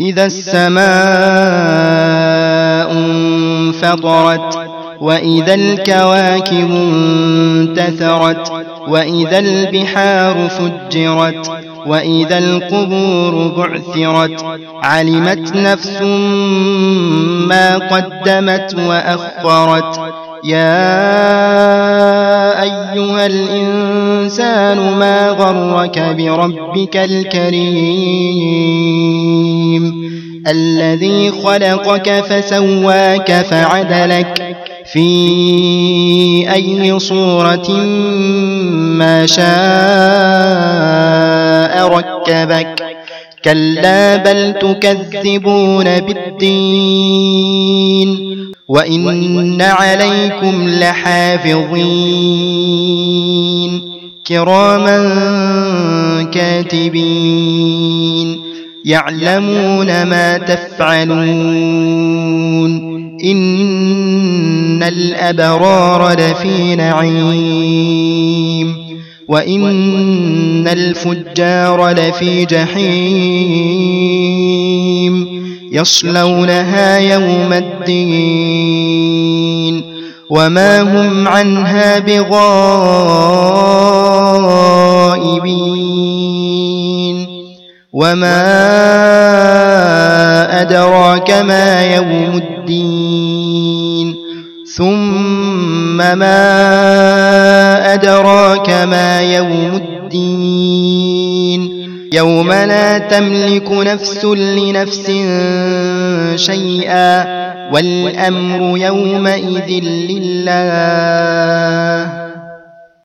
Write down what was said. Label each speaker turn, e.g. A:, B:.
A: إذا السماء انفطرت وإذا الكواكب انتثرت وإذا البحار فجرت وإذا القبور بعثرت علمت نفس ما قدمت وأخرت يا أيها الإنسان ما غرك بربك الكريم الذي خلقك فسواك فعدلك في أي صورة ما شاء ركبك كلا بل تكذبون بالدين وإن عليكم لحافظين كراما كاتبين يعلمون ما تفعلون إن الأبرار لفي نعيم وإن الفجار لفي جحيم يصلونها يوم الدين وما هم عنها بغائبين وما أدراك ما يوم الدين ثم ما أدراك ما يوم الدين يوم لا تملك نفس لنفس شيئا والأمر يومئذ لله